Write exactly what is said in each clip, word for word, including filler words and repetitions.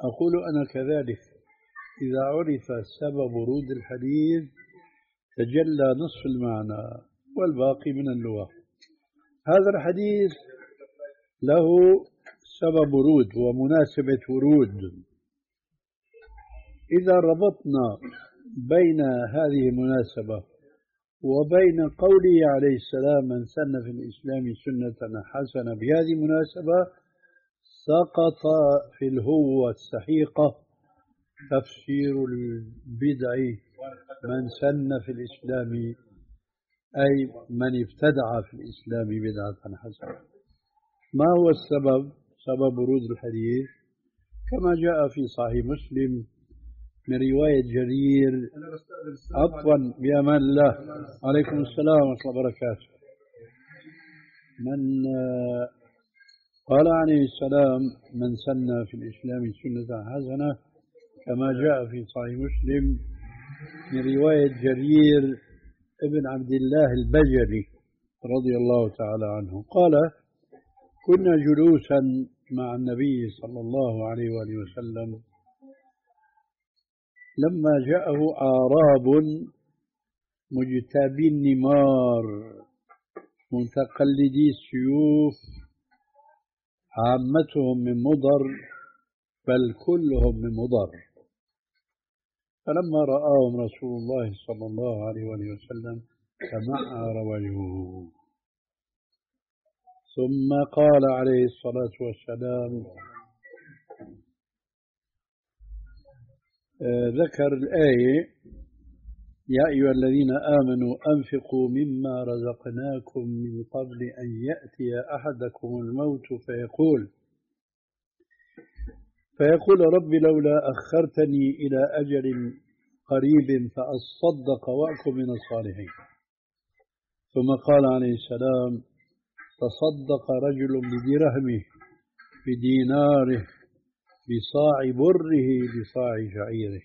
أقول أنا كذلك، إذا عرف سبب ورود الحديث تجلى نصف المعنى والباقي من اللغة. هذا الحديث له سبب ورود ومناسبة ورود. إذا ربطنا بين هذه المناسبة وبين قوله عليه السلام من سن في الإسلام سنة حسنة بهذه المناسبة، سقط في الهوة السحيقة تفسير البدع من سن في الإسلام، أي من ابتدع في الإسلام بدعة حسنة. ما هو السبب؟ سبب ورود الحديث كما جاء في صحيح مسلم من رواية جرير. عفوا بأمان الله، عليكم السلام ورحمة الله وبركاته. من قال عليه السلام من سن في الإسلام سنة حسنة كما جاء في صحيح مسلم من رواية جرير ابن عبد الله البجلي رضي الله تعالى عنه قال كنا جلوسا مع النبي صلى الله عليه وآله وسلم لما جاءه أعراب مجتابي النمار متقلدي السيوف، عامتهم من مضر بل كلهم من مضر. فلما رآهم رسول الله صلى الله عليه وآله وسلم تمعر وجهه، ثم قال عليه الصلاة والسلام آه ذكر الآية يا أيها الذين آمنوا أنفقوا مما رزقناكم من قبل أن يأتي أحدكم الموت فيقول فيقول رب لولا أخرتني إلى أجل قريب فأصدق وأكن من الصالحين. ثم قال عليه السلام تصدق رجل بدرهمه بديناره بصاع بره بصاع شعيره،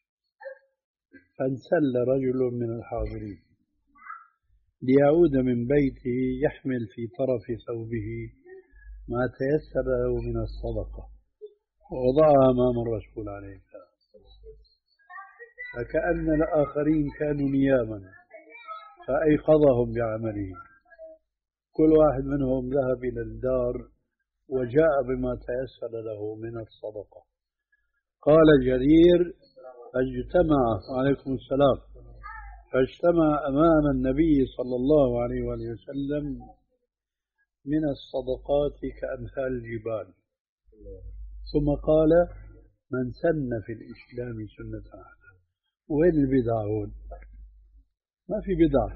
فانسل رجل من الحاضرين ليعود من بيته يحمل في طرف ثوبه ما تيسر له من الصدقة ووضعها أمام الرسول عليه السلام، فكأن الآخرين كانوا نياما فأيقظهم بعمله. كل واحد منهم ذهب إلى الدار وجاء بما تيسر له من الصدقة. قال جرير فاجتمع عليكم السلام فاجتمع أمام النبي صلى الله عليه وآله وسلم من الصدقات كأمثال الجبال، ثم قال من سن في الإسلام سنة حسنة. وين البدع هون؟ ما في بدع.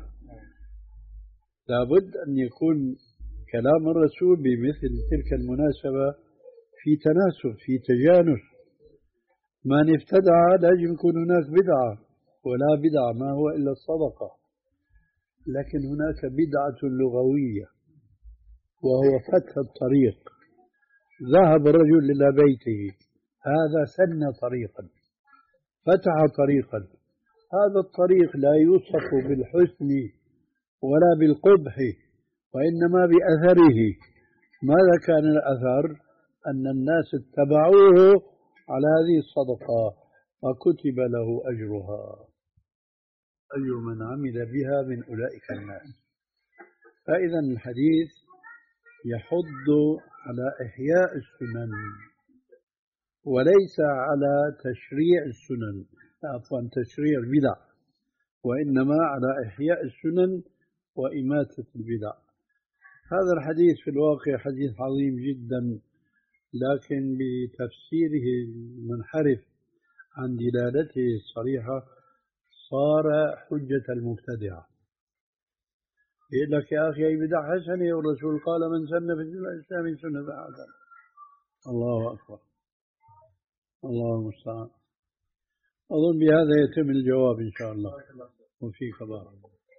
لابد أن يكون كلام الرسول بمثل تلك المناسبة في تناسب في تجانس. من ابتدع لازم يكون هناك بدعة، ولا بدعة ما هو إلا الصدقة. لكن هناك بدعة لغوية وهو فتح الطريق. ذهب الرجل إلى بيته، هذا سن طريقا فتح طريقا. هذا الطريق لا يوصف بالحسن ولا بالقبح وإنما بأثره. ماذا كان الأثر؟ أن الناس اتبعوه على هذه الصدقة وكتب له أجرها أجر من عمل بها من أولئك الناس. فإذا الحديث يحض على إحياء السنن وليس على تشريع السنن، عفوا تشريع البدع، وإنما على إحياء السنن وإماتة البدع. هذا الحديث في الواقع حديث عظيم جدا، لكن بتفسيره المنحرف عن دلالته الصريحة صار حجة المبتدعة. يقول لك يا أخي أي بدع حسنة والرسول قال من سن في الإسلام سنة حسنة. الله أكبر، الله المستعان. أظن بهذا يتم الجواب إن شاء الله. وفيك بارك.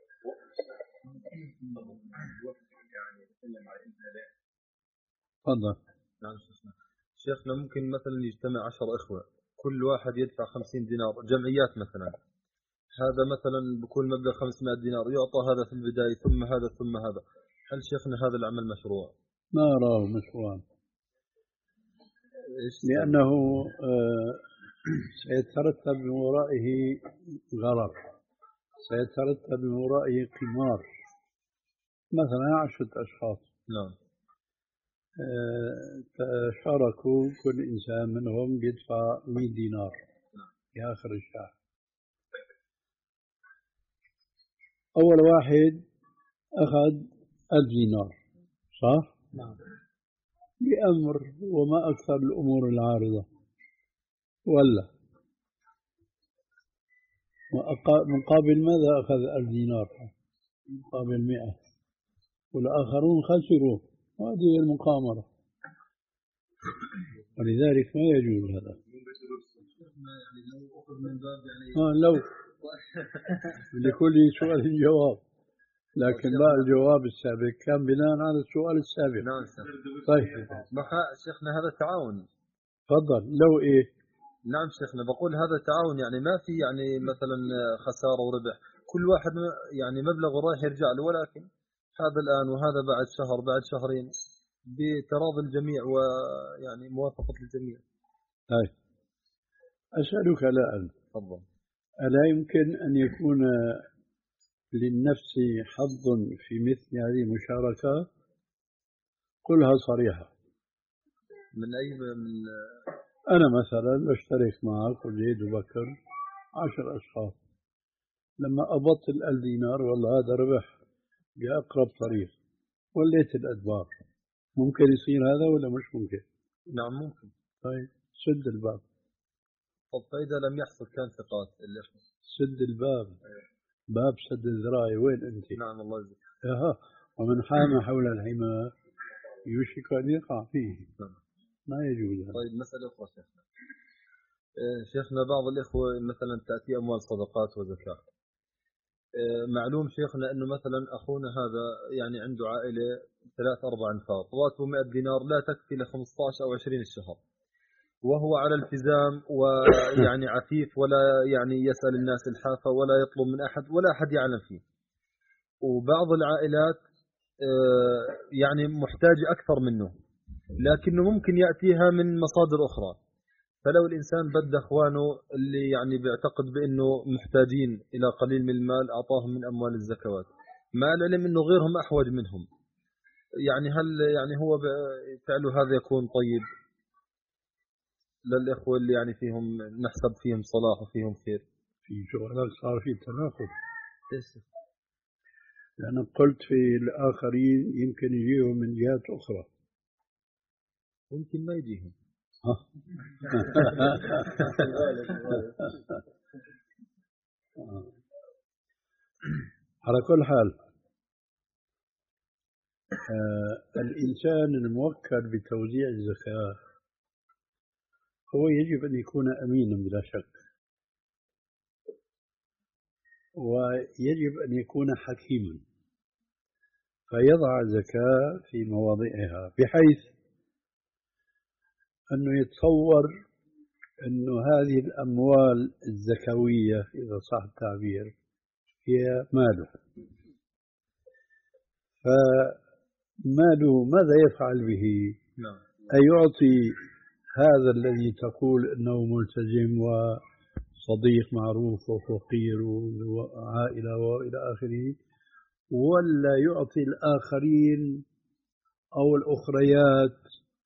تفضل. شيخنا ممكن مثلا يجتمع عشر إخوة كل واحد يدفع خمسين دينار جمعيات مثلا، هذا مثلا بكل مبلغ خمسمائة دينار يعطى هذا في البداية ثم هذا ثم هذا. هل شيخنا هذا العمل مشروع؟ ما أراه مشروعا، لأنه سيترتب من ورائه غرر، سيترتب من ورائه قمار. مثلا عشرة أشخاص نعم تشاركوا، كل إنسان منهم يدفع مئة دينار في آخر الشهر. أول واحد أخذ ألف دينار، صح؟ نعم. بأمر وما أكثر الأمور العارضة، ولا مقابل ماذا أخذ ألف دينار؟ مقابل مئة، والآخرون خسروا. هذه المقامرة، ولذلك ما يجوز هذا. آه لو لكل سؤال جواب، لكن بقى الجواب السابق كان بناء على السؤال السابق. نعم طيب شيخنا هذا تعاون. تفضل. لو إيه؟ نعم شيخنا بقول هذا تعاون، يعني ما في يعني مثلا خسارة وربح، كل واحد يعني مبلغ راح يرجع له، ولكن هذا الآن وهذا بعد شهر بعد شهرين بتراضي الجميع ويعني موافقة الجميع. طيب أسألك الآن، تفضل، ألا يمكن أن يكون للنفس حظ في مثل هذه المشاركة؟ قلها صريحة. من أي من أنا مثلا بشترك معك وزيد وبكر عشر أشخاص، لما أبطل الألف دينار والله هذا ربح بأقرب طريق، وليت الأدبار، ممكن يصير هذا ولا مش ممكن؟ نعم ممكن. طيب سد الباب. طب فإذا لم يحصل كان ثقات الإخوة؟ سد الباب. باب سد الذراع وين أنت؟ نعم الله يجزيك. اها، ومن حام حول الحمى يوشك أن يقع فيه. نعم. ما يجوز هذا. طيب مسألة أخرى شيخنا. شيخنا بعض الإخوة مثلا تأتي أموال صدقات وزكاة، معلوم شيخنا أنه مثلا أخونا هذا يعني عنده عائلة ثلاث أربع أنفار، راتبه مئة دينار لا تكفي ل خمسة عشر أو عشرين الشهر، وهو على التزام ويعني عفيف، ولا يعني يسأل الناس الحافة ولا يطلب من أحد ولا أحد يعلم فيه. وبعض العائلات يعني محتاجة أكثر منه، لكنه ممكن يأتيها من مصادر أخرى. فلو الإنسان بده أخوانه اللي يعني بيعتقد بأنه محتاجين إلى قليل من المال أعطاهم من أموال الزكوات، مع العلم أنه غيرهم أحوج منهم، يعني هل يعني هو فعله هذا يكون طيب للإخوة اللي يعني فيهم نحسب فيهم صلاح وفيهم خير؟ في شغلات صار في تناقض، ليش؟ لأن قلت في الآخرين يمكن يجيهم من جهات أخرى، ممكن ما يجيهم. على كل حال، آه الإنسان الموكل بتوزيع الزكاة هو يجب أن يكون أمينا بلا شك، ويجب أن يكون حكيما، فيضع الزكاة في مواضعها بحيث أنه يتصور أن هذه الأموال الزكوية إذا صح التعبير هي ماله، فماله ماذا يفعل به؟ أيعطي هذا الذي تقول أنه ملتزم وصديق معروف وفقير وعائلة وإلى آخره، ولا يعطي الآخرين أو الأخريات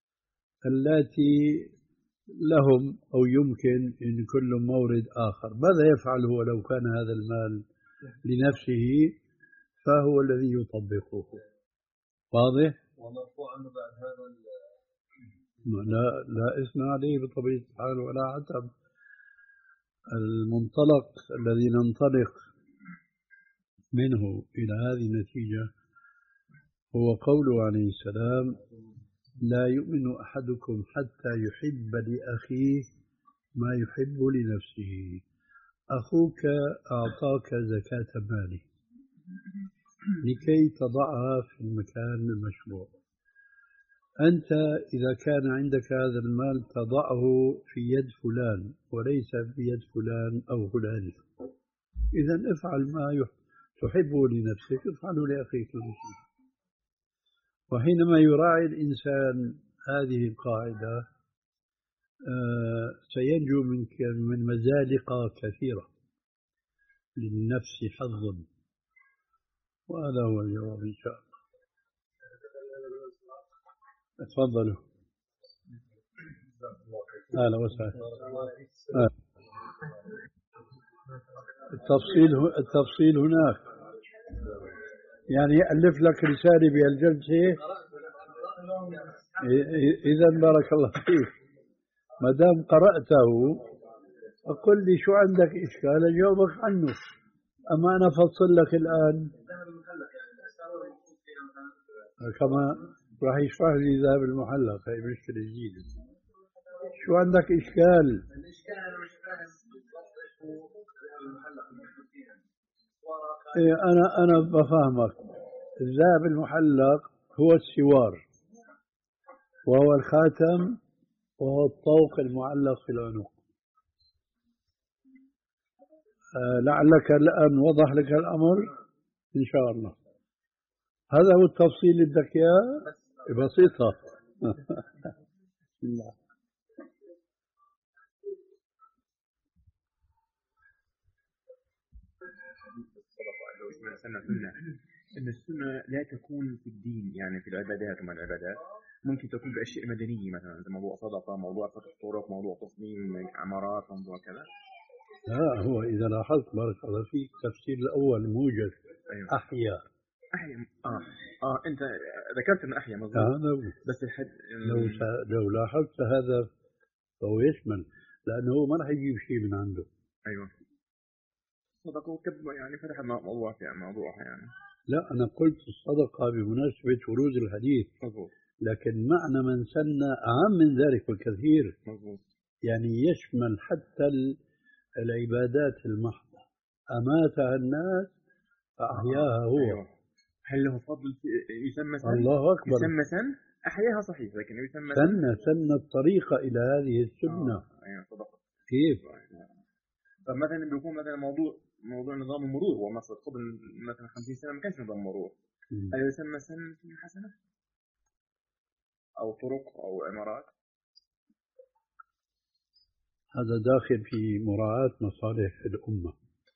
التي لهم أو يمكن أن كل مورد آخر؟ ماذا يفعل هو لو كان هذا المال لنفسه؟ فهو الذي يطبقه. واضح؟ ومرفوع عنه بعد هذا لا لا إثم عليه بطبيعة الحال ولا عتب. المنطلق الذي ننطلق منه إلى هذه النتيجة هو قوله عليه السلام: لا يؤمن أحدكم حتى يحب لأخيه ما يحب لنفسه. أخوك أعطاك زكاة ماله لكي تضعها في المكان المشروع، أنت إذا كان عندك هذا المال تضعه في يد فلان وليس بيد فلان أو فلان، إذا افعل ما تحبه لنفسك افعله لأخيك المسلم. وحينما يراعي الإنسان هذه القاعدة آه سينجو من من مزالق كثيرة للنفس حظ، وهذا هو الجواب إن شاء الله. تفضلوا. أهلا وسهلا. آه. التفصيل التفصيل هناك، يعني ألف لك رسالة بهالجلسة. إذا بارك الله فيك، ما دام قرأته فقل لي شو عندك إشكال أجاوبك عنه. أما أنا أفصل لك الآن كما راح يشرح لي ذهب المحلق، هي مشكلة جديدة. شو عندك إشكال؟ الإشكال أنا مش فاهم المحلق إيه. أنا أنا بفهمك. الذهب المحلق هو السوار، وهو الخاتم، وهو الطوق المعلق في العنق. آه لعلك الآن وضح لك الأمر إن شاء الله. هذا هو التفصيل اللي بدك إياه، بسيطة. بسم الله. سنة سنة إن السنة لا تكون في الدين، يعني في العبادات وما العبادات، ممكن تكون بأشياء مدنية مثلا زي موضوع صدقة، موضوع فتح طرق، موضوع تصميم عمارات، موضوع كذا. لا، هو إذا لاحظت بارك الله فيك التفسير الأول موجز. أيوة. أحيا أحيا آه آه أنت ذكرت إن أحيا مظبوط. آه بس الحد لو س... لو لاحظت هذا فهو يشمل، لأنه هو ما راح يجيب شيء من عنده. أيوة. صدقة وكب يعني فتح موضوع يعني موضوعها يعني. لا، أنا قلت الصدقة بمناسبة ورود الحديث. مظبوط. لكن معنى من سن أعم من ذلك بكثير. مظبوط. يعني يشمل حتى العبادات المحضة، أماتها الناس فأحياها هو. أيوة. هل له فضل يسمى سن؟ الله أكبر. يسمى سن أحياها صحيح، لكن يسمى سن سن الطريقة إلى هذه السنة. آه. أيوة صدقة. كيف؟ فمثلا بيكون مثلا موضوع موضوع نظام المرور، هو مصر قبل مثلا خمسين سنة ما كانش نظام مرور. هل يسمى سن حسنة؟ أو طرق أو عمارات؟ هذا داخل في مراعاة مصالح الأمة.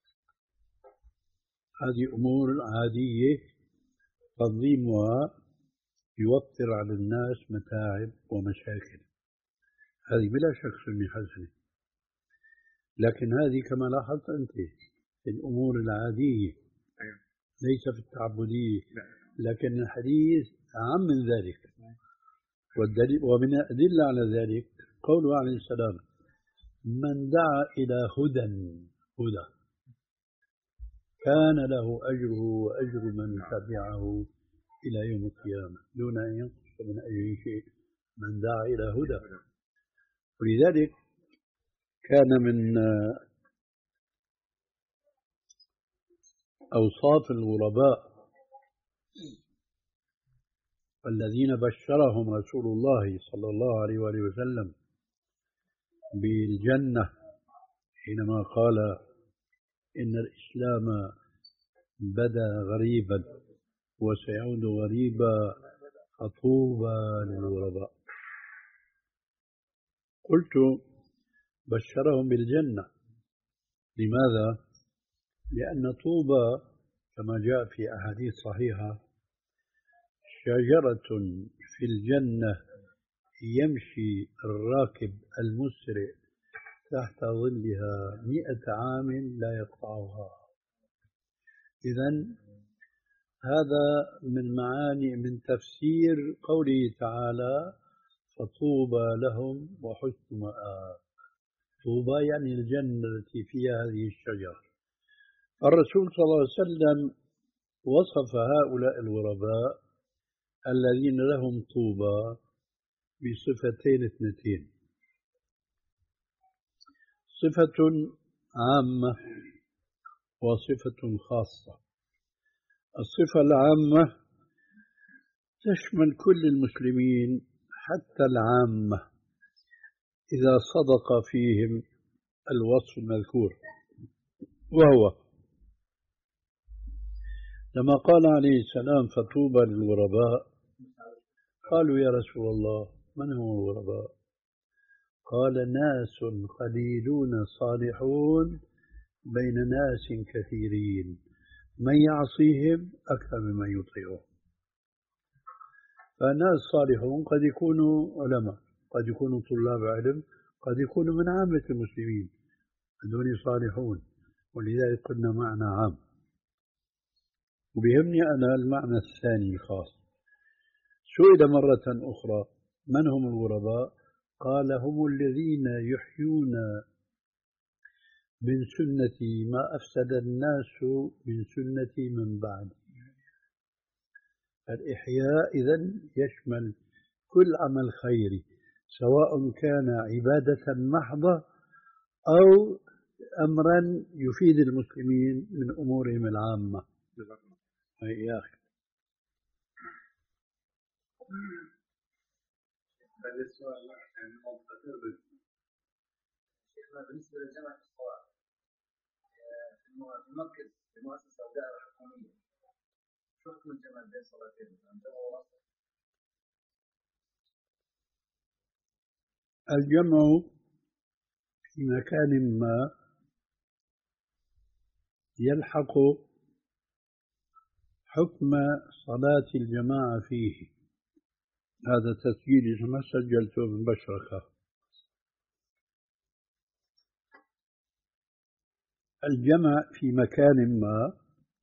هذه أمور عادية تنظيمها يوفر على الناس متاعب ومشاكل، هذه بلا شك سنة حسنة. لكن هذه كما لاحظت أنت في الأمور العادية ليس في التعبدية. لكن الحديث أعم من ذلك، والدليل ومن الأدلة على ذلك قوله عليه السلام: من دعا إلى هدى هدى كان له أجره وأجر من تبعه إلى يوم القيامة دون أن ينقص من أجره شيء. من دعا إلى هدى. ولذلك كان من أوصاف الغرباء الذين بشرهم رسول الله صلى الله عليه وآله وسلم بالجنة حينما قال: إن الإسلام بدا غريبا وسيعود غريبا فطوبى للغرباء. قلت بشرهم بالجنة، لماذا؟ لأن طوبى كما جاء في أحاديث صحيحة شجرة في الجنة يمشي الراكب المسرع تحت ظلها مئة عام لا يقطعها. إذن هذا من معاني من تفسير قوله تعالى: فطوبى لهم وحسن مآب. طوبى يعني الجنة التي فيها هذه الشجرة. الرسول صلى الله عليه وسلم وصف هؤلاء الغرباء الذين لهم طوبى بصفتين اثنتين: صفة عامة وصفة خاصة. الصفة العامة تشمل كل المسلمين حتى العامة إذا صدق فيهم الوصف المذكور، وهو لما قال عليه السلام: فطوبى للغرباء، قالوا: يا رسول الله من هم الغرباء؟ قال ناس قليلون صالحون بين ناس كثيرين من يعصيهم أكثر ممن يطيعهم. فالناس صالحون قد يكونوا علماء، قد يكونوا طلاب علم، قد يكونوا من عامة المسلمين، هذول صالحون، ولذلك قلنا معنى عام. وبيهمني أنا المعنى الثاني خاص. سئل مرة أخرى من هم الغرباء؟ قال هم الذين يحيون من سنتي ما أفسد الناس من سنتي من بعد. الإحياء إذن يشمل كل عمل خيري، سواء كان عبادة محضة أو أمرا يفيد المسلمين من أمورهم العامة. يا أخي هذا السؤال يعني موضوع شيخنا بالنسبة لجامعة الصلاة في مركز في مؤسسة أو دائرة حكومية، شو حكم الجمع بين صلاتين؟ الجمع في مكان ما يلحق حكم صلاة الجماعة فيه. هذا تسجيل ما سجلته من بشرخة. الجمع في مكان ما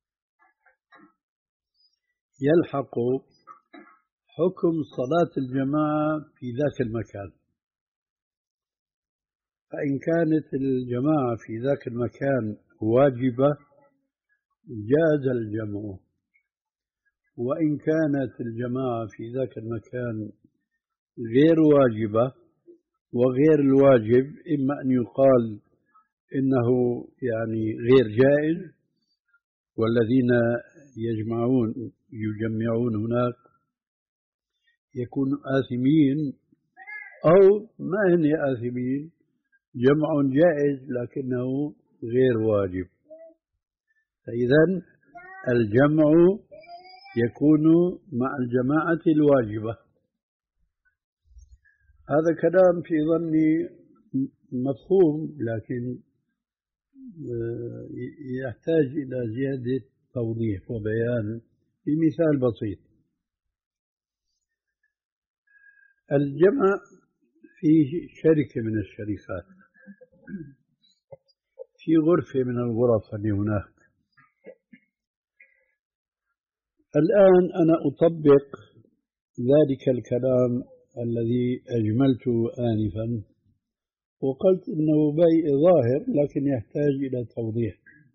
يلحق حكم صلاة الجماعة في ذاك المكان، فإن كانت الجماعة في ذاك المكان واجبة جاز الجمع، وإن كانت الجماعة في ذاك المكان غير واجبة، وغير الواجب إما أن يقال إنه يعني غير جائز، والذين يجمعون يجمعون هناك يكونوا آثمين، أو ما هن آثمين، جمع جائز لكنه غير واجب. فإذن الجمع يكون مع الجماعة الواجبة. هذا كلام في ظني مفهوم، لكن يحتاج إلى زيادة توضيح وبيان بمثال بسيط. الجمع في شركة من الشركات في غرفة من الغرف اللي هناك. الآن أنا أطبق ذلك الكلام الذي أجملته آنفا، وقلت إنه بيع ظاهر لكن يحتاج إلى توضيح.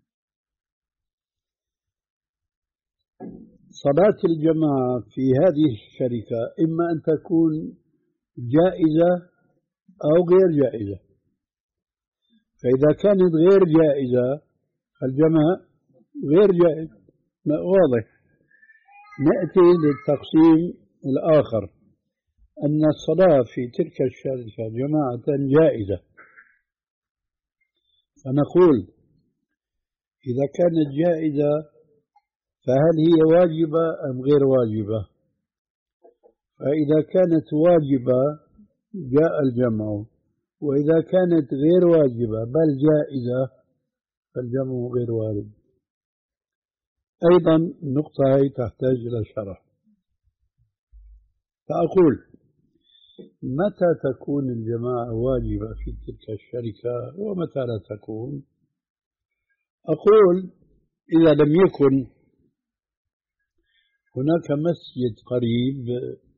صلاة الجماعة في هذه الشركة إما أن تكون جائزة أو غير جائزة. فإذا كانت غير جائزة فالجمع غير جائز، واضح. نأتي للتقسيم الآخر، أن الصلاة في تلك الشركة جماعة جائزة، فنقول إذا كانت جائزة فهل هي واجبة أم غير واجبة؟ فإذا كانت واجبة جاء الجمع، وإذا كانت غير واجبة بل جائزة فالجمع غير وارد. أيضا النقطة هي تحتاج إلى شرح. فأقول متى تكون الجماعة واجبة في تلك الشركة ومتى لا تكون؟ أقول إذا لم يكن هناك مسجد قريب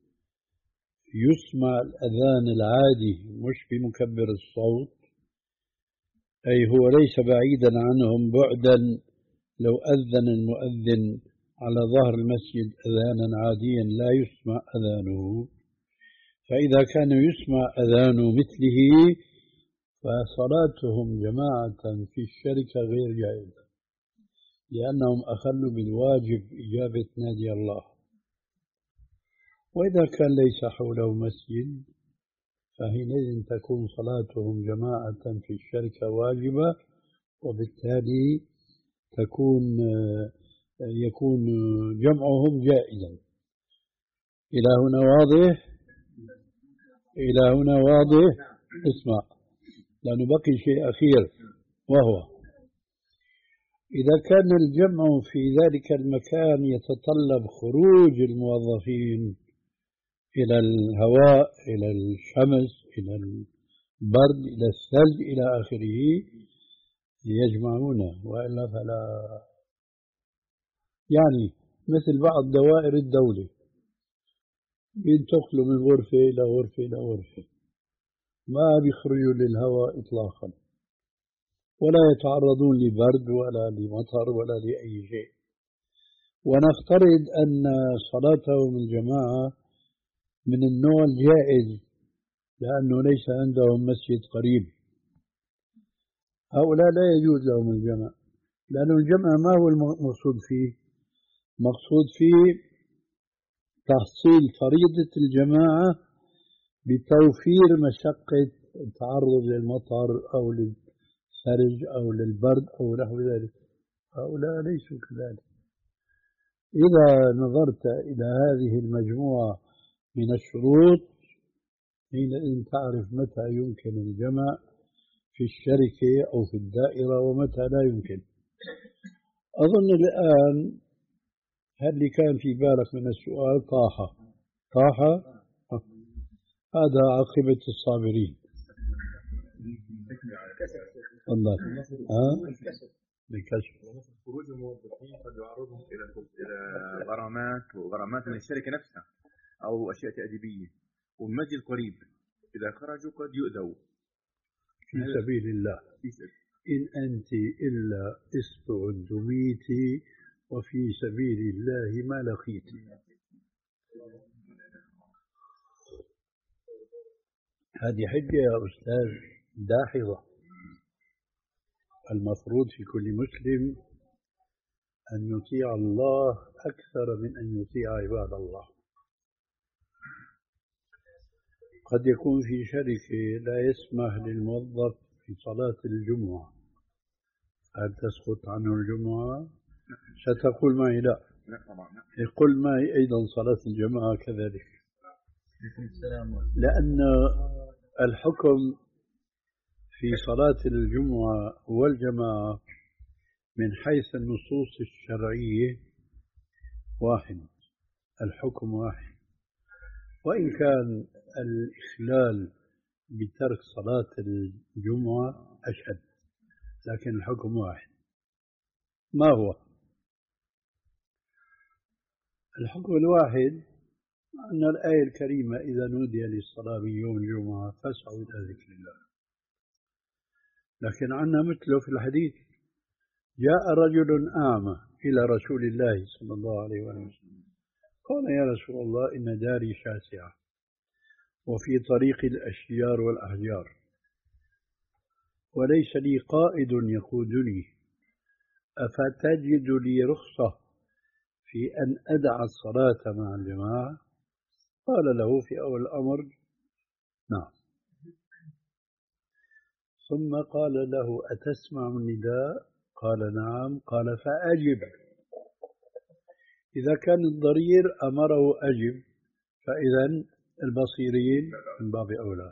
يسمع الأذان العادي مش بمكبر الصوت، أي هو ليس بعيدا عنهم بعدا، لو أذن المؤذن على ظهر المسجد أذانا عاديا لا يسمع أذانه، فإذا كان يسمع أذان مثله فصلاتهم جماعة في الشركة غير جائزة، لأنهم أخلوا بالواجب إجابة نادي الله. وإذا كان ليس حوله مسجد فحينئذ تكون صلاتهم جماعة في الشركة واجبة، وبالتالي تكون يكون جمعهم جائزا. إلى هنا واضح؟ إلى هنا واضح؟ اسمع، لأنه بقي شيء أخير، وهو إذا كان الجمع في ذلك المكان يتطلب خروج الموظفين إلى الهواء، إلى الشمس، إلى البرد، إلى الثلج، إلى آخره، يجمعون، وإلا فلا. يعني مثل بعض دوائر الدولة بينتقلوا من غرفة إلى غرفة إلى غرفة، ما بيخرجوا للهواء إطلاقا، ولا يتعرضون لبرد ولا لمطر ولا لأي شيء. ونفترض أن صلاتهم الجماعة من النوع الجائز، لأنه ليس عندهم مسجد قريب، هؤلاء لا يجوز لهم الجمع، لأن الجمع ما هو المقصود فيه؟ مقصود فيه تحصيل فريضة الجماعة بتوفير مشقة التعرض للمطر أو للثلج أو للبرد أو نحو ذلك. هؤلاء ليسوا كذلك. إذا نظرت إلى هذه المجموعة من الشروط حينئذ تعرف متى يمكن الجمع في الشركة أو في الدائرة ومتى لا يمكن. أظن الآن هل اللي كان في بالك من السؤال طاحة طاحة هذا عاقبة الصابرين. والله ها بالكشف. خروج الموظفين قد يعرضهم الى الى غرامات وغرامات من الشركه نفسها او اشياء تاديبيه، والمسجد قريب، اذا خرجوا قد يؤذوا في سبيل الله. إن أنت إلا اسبع دميتي وفي سبيل الله ما لقيتي. هذه حجة يا أستاذ داحضة. المفروض في كل مسلم أن يطيع الله أكثر من أن يطيع عباد الله. قد يكون في شركة لا يسمح للموظف في صلاة الجمعة، هل تسقط عنه الجمعة؟ ستقول معي لا. يقول معي أيضا صلاة الجماعة كذلك، لأن الحكم في صلاة الجمعة والجماعة من حيث النصوص الشرعية واحد، الحكم واحد، وإن كان الإخلال بترك صلاة الجمعة أشد، لكن الحكم واحد. ما هو الحكم الواحد؟ أن الآية الكريمة إذا نودي للصلاة من يوم الجمعة فاسعوا إلى ذكر الله. لكن عنا مثله في الحديث: جاء رجل أعمى إلى رسول الله صلى الله عليه وسلم قال: يا رسول الله إن داري شاسعة وفي طريق الأشجار والأحجار وليس لي قائد يقودني، أفتجد لي رخصة في أن أدع الصلاة مع الجماعة؟ قال له في أول الأمر: نعم. ثم قال له: أتسمع النداء؟ قال: نعم. قال: فأجب. إذا كان الضرير أمره أجب، فإذا البصيرين من باب أولى.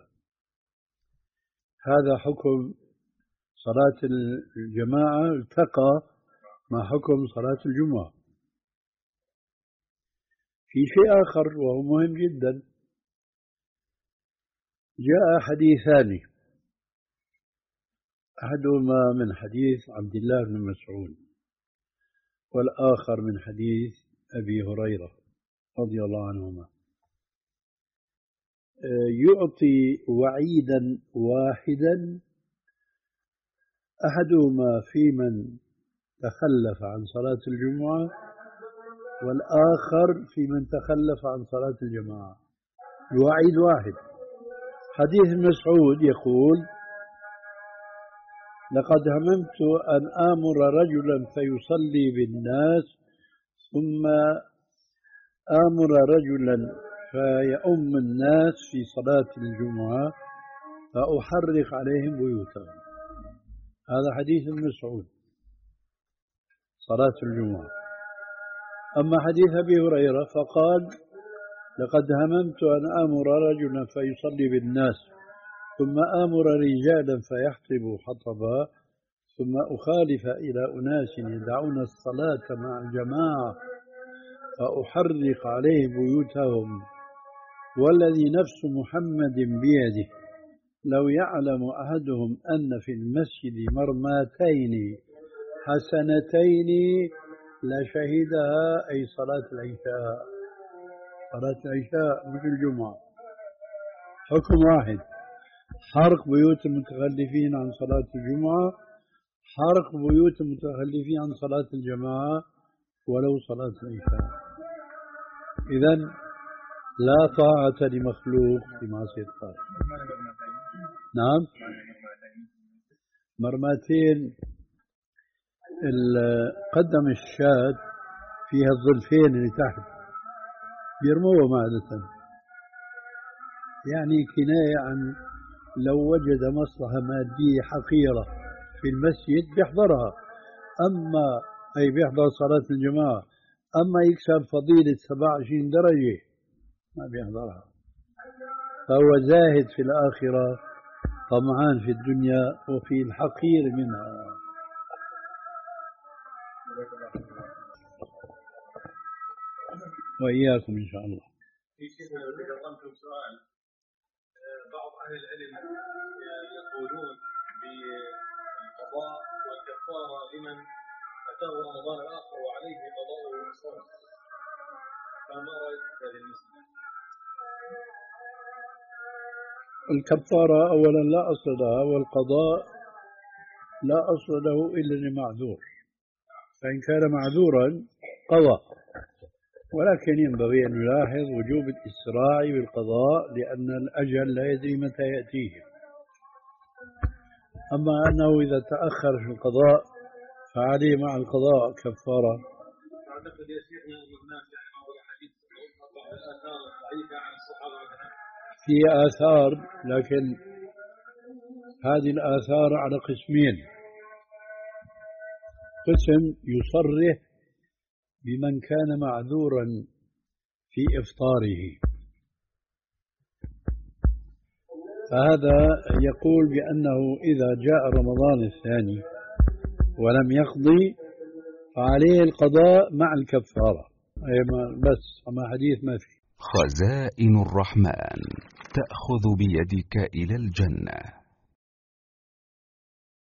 هذا حكم صلاة الجماعة التقى مع حكم صلاة الجمعة. في شيء آخر وهو مهم جدا، جاء حديثان، أحدهما من حديث عبد الله بن مسعود والآخر من حديث أبي هريرة رضي الله عنهما، يعطي وعيدا واحدا، أحدهما في من تخلف عن صلاة الجمعة والآخر في من تخلف عن صلاة الجماعة، الوعيد واحد. حديث مسعود يقول: لقد هممت أن آمر رجلا فيصلي بالناس ثم آمر رجلا فيؤم الناس في صلاة الجمعة فأحرق عليهم بيوتهم. هذا حديث مسعود صلاة الجمعة. أما حديث أبي هريرة فقال: لقد هممت أن آمر رجلا فيصلي بالناس ثم آمر رجالا فيحطبوا حطبا ثم أخالف إلى أناس يدعون الصلاة مع الجماعة فأحرق عليه بيوتهم، والذي نفس محمد بيده لو يعلم أحدهم أن في المسجد مرماتين حسنتين لشهدها، أي صلاة العشاء. صلاة العشاء مش الجمعة. حكم واحد: حرق بيوت المتخلفين عن صلاة الجمعة، حرق بيوت المتخلفين عن صلاة الجماعة ولو صلاة العشاء. إذن لا طاعة لمخلوق في معصية الخالق. نعم، مرماتين قدم الشاة فيها الظلفين اللي تحت بيرموها عادة، يعني كناية عن لو وجد مصلحة مادية حقيرة في المسجد بيحضرها، أما أي بيحضر صلاة الجماعة، أما يكسب فضيلة سبعة وعشرين درجة ما بيحضرها. فهو زاهد في الآخرة طمعان في الدنيا وفي الحقير منها. وإياكم إن شاء الله. في شيء ذكرتم سؤال، بعض أهل العلم يقولون بالقضاء والكفارة لمن أتاه رمضان الآخر وعليه قضاء وصوم، فما رأيك في هذه المسألة؟ الكفارة أولا لا أصل لها، والقضاء لا أصل له إلا لمعذور، فإن كان معذورا قضى، ولكن ينبغي أن يلاحظ وجوب الإسراع بالقضاء لأن الأجل لا يدري متى يأتيه. أما أنه إذا تأخر في القضاء فعليه مع القضاء كفارة. أعتقد يا شيخنا أن هناك بعض الأحاديث بعض الآثار الضعيفة عن الصحابة في آثار، لكن هذه الآثار على قسمين: قسم يصرح بمن كان معذورا في إفطاره، فهذا يقول بأنه إذا جاء رمضان الثاني ولم يقضي فعليه القضاء مع الكفارة، أي بس أما حديث ما فيه. خزائن الرحمن تأخذ بيدك إلى الجنة.